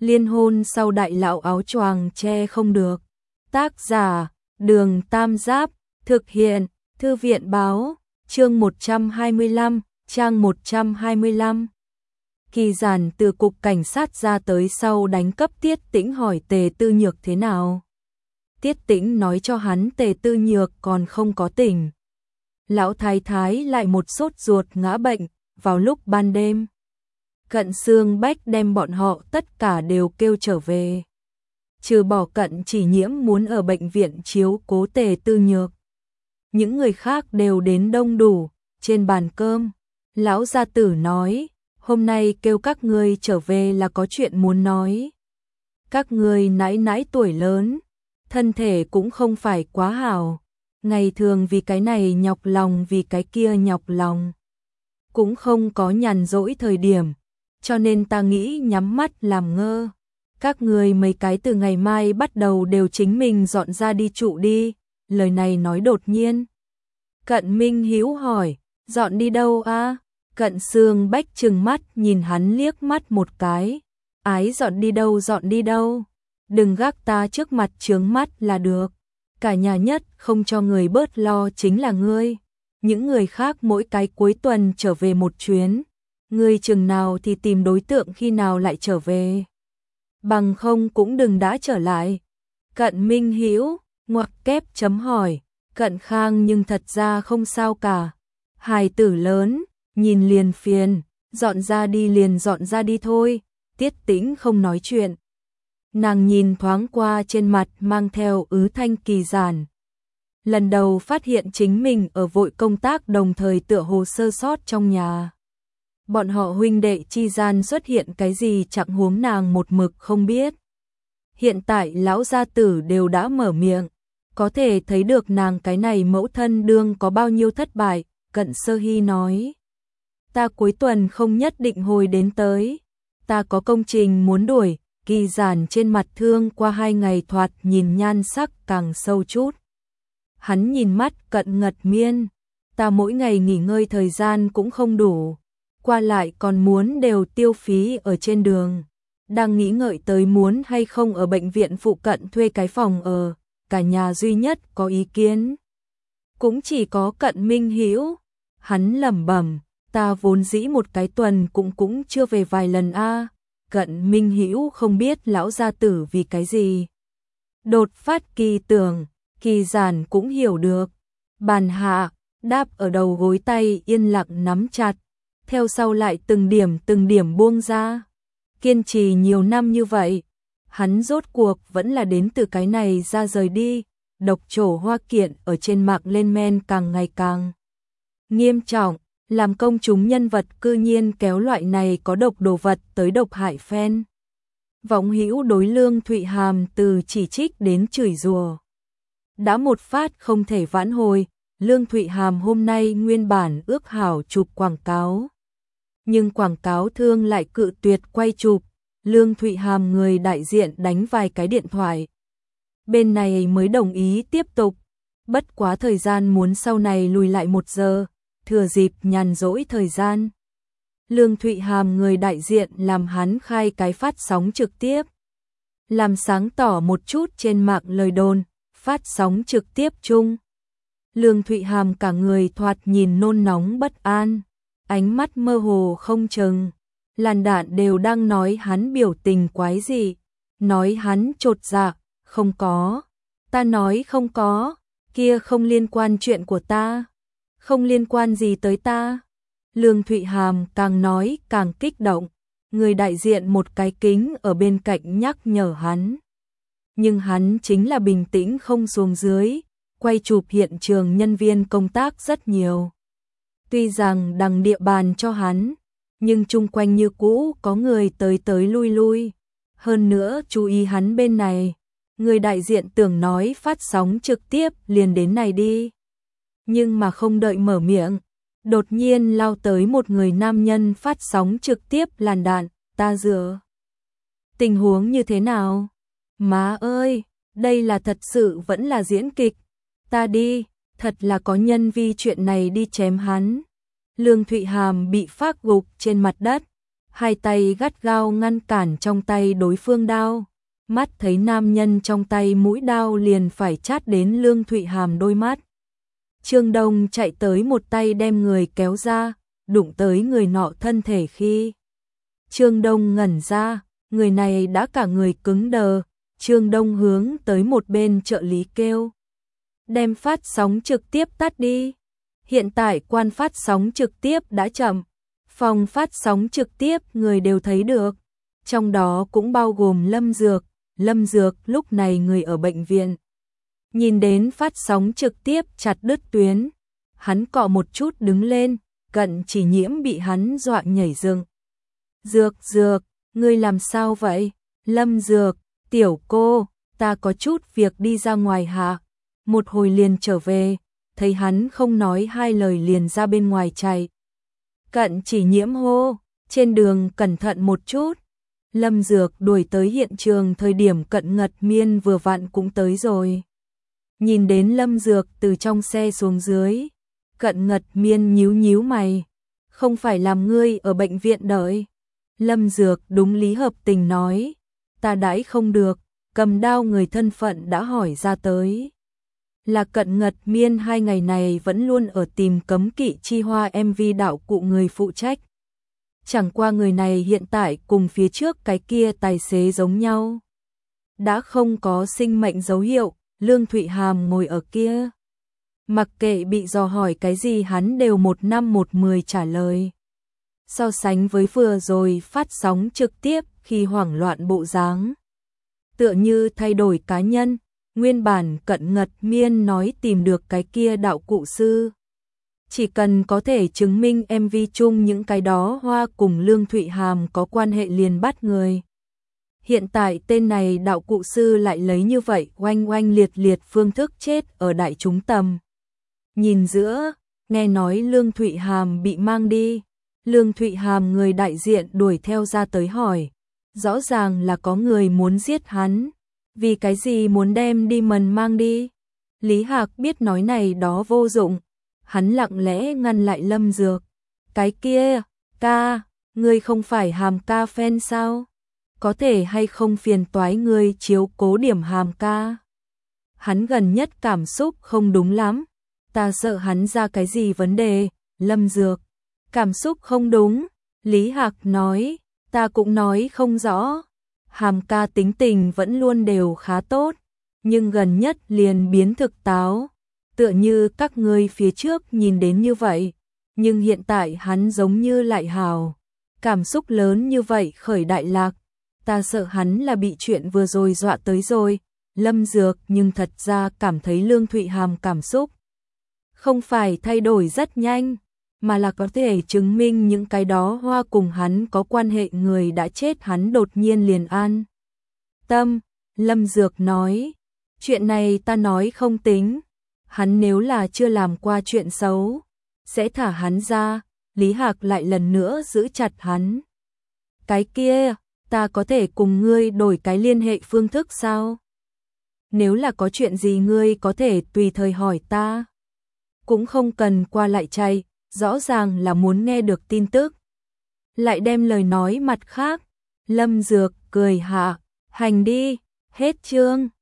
Liên hôn sau đại lão áo choàng che không được. Tác giả, Đường Tam Giáp, thực hiện, Thư viện báo, chương 125, trang 125. Kỳ Giản từ cục cảnh sát ra tới sau đánh cắp Tiết Tĩnh hỏi Tề Tư Nhược thế nào. Tiết Tĩnh nói cho hắn Tề Tư Nhược còn không có tỉnh. Lão thái thái lại một sốt ruột ngã bệnh, vào lúc ban đêm. Cận Xương Bách đem bọn họ tất cả đều kêu trở về. Trừ bỏ Cận Chỉ Nhiễm muốn ở bệnh viện chiếu cố Tề Tư Nhược. Những người khác đều đến đông đủ, trên bàn cơm. Lão gia tử nói, hôm nay kêu các ngươi trở về là có chuyện muốn nói. Các ngươi nãi nãi tuổi lớn, thân thể cũng không phải quá hảo. Ngày thường vì cái này nhọc lòng vì cái kia nhọc lòng. Cũng không có nhàn rỗi thời điểm, cho nên ta nghĩ nhắm mắt làm ngơ. Các người mấy cái từ ngày mai bắt đầu đều chính mình dọn ra đi trụ đi. Lời này nói đột nhiên. Cận Minh Hữu hỏi, dọn đi đâu a? Cận Xương Bách trừng mắt nhìn hắn liếc mắt một cái. Ái dọn đi đâu? Đừng gác ta trước mặt chướng mắt là được. Cả nhà nhất không cho người bớt lo chính là ngươi. Những người khác mỗi cái cuối tuần trở về một chuyến. Ngươi chừng nào thì tìm đối tượng khi nào lại trở về. Bằng không cũng đừng đã trở lại. Cận Minh Hữu ngoặc kép chấm hỏi. Cận Khang nhưng thật ra không sao cả. Hài tử lớn, nhìn liền phiền, dọn ra đi liền dọn ra đi thôi. Tiết Tĩnh không nói chuyện. Nàng nhìn thoáng qua trên mặt mang theo ứ thanh Kỳ Giản. Lần đầu phát hiện chính mình ở vội công tác đồng thời tựa hồ sơ sót trong nhà. Bọn họ huynh đệ chi gian xuất hiện cái gì chẳng huống nàng một mực không biết. Hiện tại lão gia tử đều đã mở miệng, có thể thấy được nàng cái này mẫu thân đương có bao nhiêu thất bại. Cận Sơ Hy nói, ta cuối tuần không nhất định hồi đến tới, ta có công trình muốn đuổi. Kỳ Giản trên mặt thương qua 2 ngày thoạt nhìn nhan sắc càng sâu chút. Hắn nhìn mắt Cận Ngật Miên, ta mỗi ngày nghỉ ngơi thời gian cũng không đủ, qua lại còn muốn đều tiêu phí ở trên đường. Đang nghĩ ngợi tới muốn hay không ở bệnh viện phụ cận thuê cái phòng ở, cả nhà duy nhất có ý kiến. Cũng chỉ có Cận Minh Hữu, hắn lẩm bẩm, ta vốn dĩ một cái tuần cũng chưa về vài lần a. Cận Minh Hữu không biết lão gia tử vì cái gì. Đột phát kỳ tưởng, Kỳ Giản cũng hiểu được. Bàn hạ, đáp ở đầu gối tay yên lặng nắm chặt, theo sau lại từng điểm buông ra. Kiên trì nhiều năm như vậy, hắn rốt cuộc vẫn là đến từ cái này ra rời đi. Độc trổ hoa kiện ở trên mạng lên men càng ngày càng nghiêm trọng. Làm công chúng nhân vật cư nhiên kéo loại này có độc đồ vật tới độc hại fan. Võng Hữu đối Lương Thụy Hàm từ chỉ trích đến chửi rủa. Đã một phát không thể vãn hồi, Lương Thụy Hàm hôm nay nguyên bản ước hảo chụp quảng cáo. Nhưng quảng cáo thương lại cự tuyệt quay chụp, Lương Thụy Hàm người đại diện đánh vài cái điện thoại. Bên này mới đồng ý tiếp tục, bất quá thời gian muốn sau này lùi lại 1 giờ. Thừa dịp nhàn rỗi thời gian, Lương Thụy Hàm người đại diện làm hắn khai cái phát sóng trực tiếp, làm sáng tỏ một chút trên mạng lời đồn, phát sóng trực tiếp chung. Lương Thụy Hàm cả người thoạt nhìn nôn nóng bất an, ánh mắt mơ hồ không chừng, làn đạn đều đang nói hắn biểu tình quái dị, nói hắn chột dạ, không có, ta nói không có, kia không liên quan chuyện của ta. Không liên quan gì tới ta. Lương Thụy Hàm càng nói càng kích động, người đại diện một cái kính ở bên cạnh nhắc nhở hắn. Nhưng hắn chính là bình tĩnh không xuống dưới, quay chụp hiện trường nhân viên công tác rất nhiều. Tuy rằng đằng địa bàn cho hắn, nhưng chung quanh như cũ có người tới lui lui. Hơn nữa chú ý hắn bên này, người đại diện tưởng nói phát sóng trực tiếp liền đến này đi. Nhưng mà không đợi mở miệng, đột nhiên lao tới một người nam nhân phát sóng trực tiếp làn đạn, ta dựa. Tình huống như thế nào? Má ơi, đây là thật sự vẫn là diễn kịch. Ta đi, thật là có nhân vi chuyện này đi chém hắn. Lương Thụy Hàm bị phác gục trên mặt đất, hai tay gắt gao ngăn cản trong tay đối phương đao. Mắt thấy nam nhân trong tay mũi đao liền phải chát đến Lương Thụy Hàm đôi mắt. Trương Đông chạy tới một tay đem người kéo ra, đụng tới người nọ thân thể khi Trương Đông ngẩn ra, người này đã cả người cứng đờ. Trương Đông hướng tới một bên trợ lý kêu: đem phát sóng trực tiếp tắt đi. Hiện tại quan phát sóng trực tiếp đã chậm, phòng phát sóng trực tiếp người đều thấy được, trong đó cũng bao gồm Lâm Dược. Lâm Dược lúc này người ở bệnh viện, nhìn đến phát sóng trực tiếp chặt đứt tuyến, hắn cọ một chút đứng lên, Cận Chỉ Nhiễm bị hắn dọa nhảy dựng. Dược, ngươi làm sao vậy? Lâm Dược, tiểu cô, ta có chút việc đi ra ngoài hạ. Một hồi liền trở về, thấy hắn không nói hai lời liền ra bên ngoài chạy. Cận Chỉ Nhiễm hô, trên đường cẩn thận một chút. Lâm Dược đuổi tới hiện trường thời điểm Cận Ngật Miên vừa vặn cũng tới rồi. Nhìn đến Lâm Dược từ trong xe xuống dưới, Cận Ngật Miên nhíu mày, không phải làm ngươi ở bệnh viện đợi. Lâm Dược đúng lý hợp tình nói, ta đãi không được, cầm đao người thân phận đã hỏi ra tới. Là Cận Ngật Miên 2 ngày này vẫn luôn ở tìm Cấm Kỵ Chi Hoa MV đạo cụ người phụ trách. Chẳng qua người này hiện tại cùng phía trước cái kia tài xế giống nhau. Đã không có sinh mệnh dấu hiệu, Lương Thụy Hàm ngồi ở kia. Mặc kệ bị dò hỏi cái gì hắn đều 1 năm 1 10 trả lời. So sánh với vừa rồi phát sóng trực tiếp khi hoảng loạn bộ dáng, tựa như thay đổi cá nhân. Nguyên bản Cận Ngật Miên nói tìm được cái kia đạo cụ sư, chỉ cần có thể chứng minh MV chung những cái đó hoa cùng Lương Thụy Hàm có quan hệ liền bắt người. Hiện tại tên này đạo cụ sư lại lấy như vậy oanh liệt phương thức chết ở đại chúng tầm nhìn giữa. Nghe nói Lương Thụy Hàm bị mang đi, Lương Thụy Hàm người đại diện đuổi theo ra tới hỏi, rõ ràng là có người muốn giết hắn, vì cái gì muốn đem đi mang đi. Lý Hạc biết nói này đó vô dụng, hắn lặng lẽ ngăn lại Lâm Dược. Cái kia, ca, ngươi không phải Hàm ca fan sao? Có thể hay không phiền toái ngươi chiếu cố điểm Hàm ca? Hắn gần nhất cảm xúc không đúng lắm, ta sợ hắn ra cái gì vấn đề. Lâm Dược, cảm xúc không đúng. Lý Hạc nói, ta cũng nói không rõ. Hàm ca tính tình vẫn luôn đều khá tốt, nhưng gần nhất liền biến thực táo, tựa như các ngươi phía trước nhìn đến như vậy, nhưng hiện tại hắn giống như lại hào, cảm xúc lớn như vậy khởi đại lạc, ta sợ hắn là bị chuyện vừa rồi dọa tới rồi. Lâm Dược nhưng thật ra cảm thấy Lương Thụy Hàm cảm xúc không phải thay đổi rất nhanh, mà là có thể chứng minh những cái đó hoa cùng hắn có quan hệ người đã chết hắn đột nhiên liền an tâm. Lâm Dược nói, chuyện này ta nói không tính, hắn nếu là chưa làm qua chuyện xấu, sẽ thả hắn ra. Lý Hạc lại lần nữa giữ chặt hắn. Cái kia, ta có thể cùng ngươi đổi cái liên hệ phương thức sao? Nếu là có chuyện gì ngươi có thể tùy thời hỏi ta. Cũng không cần qua lại chạy, rõ ràng là muốn nghe được tin tức. Lại đem lời nói mặt khác. Lâm Dược cười hạ, hành đi, hết chương.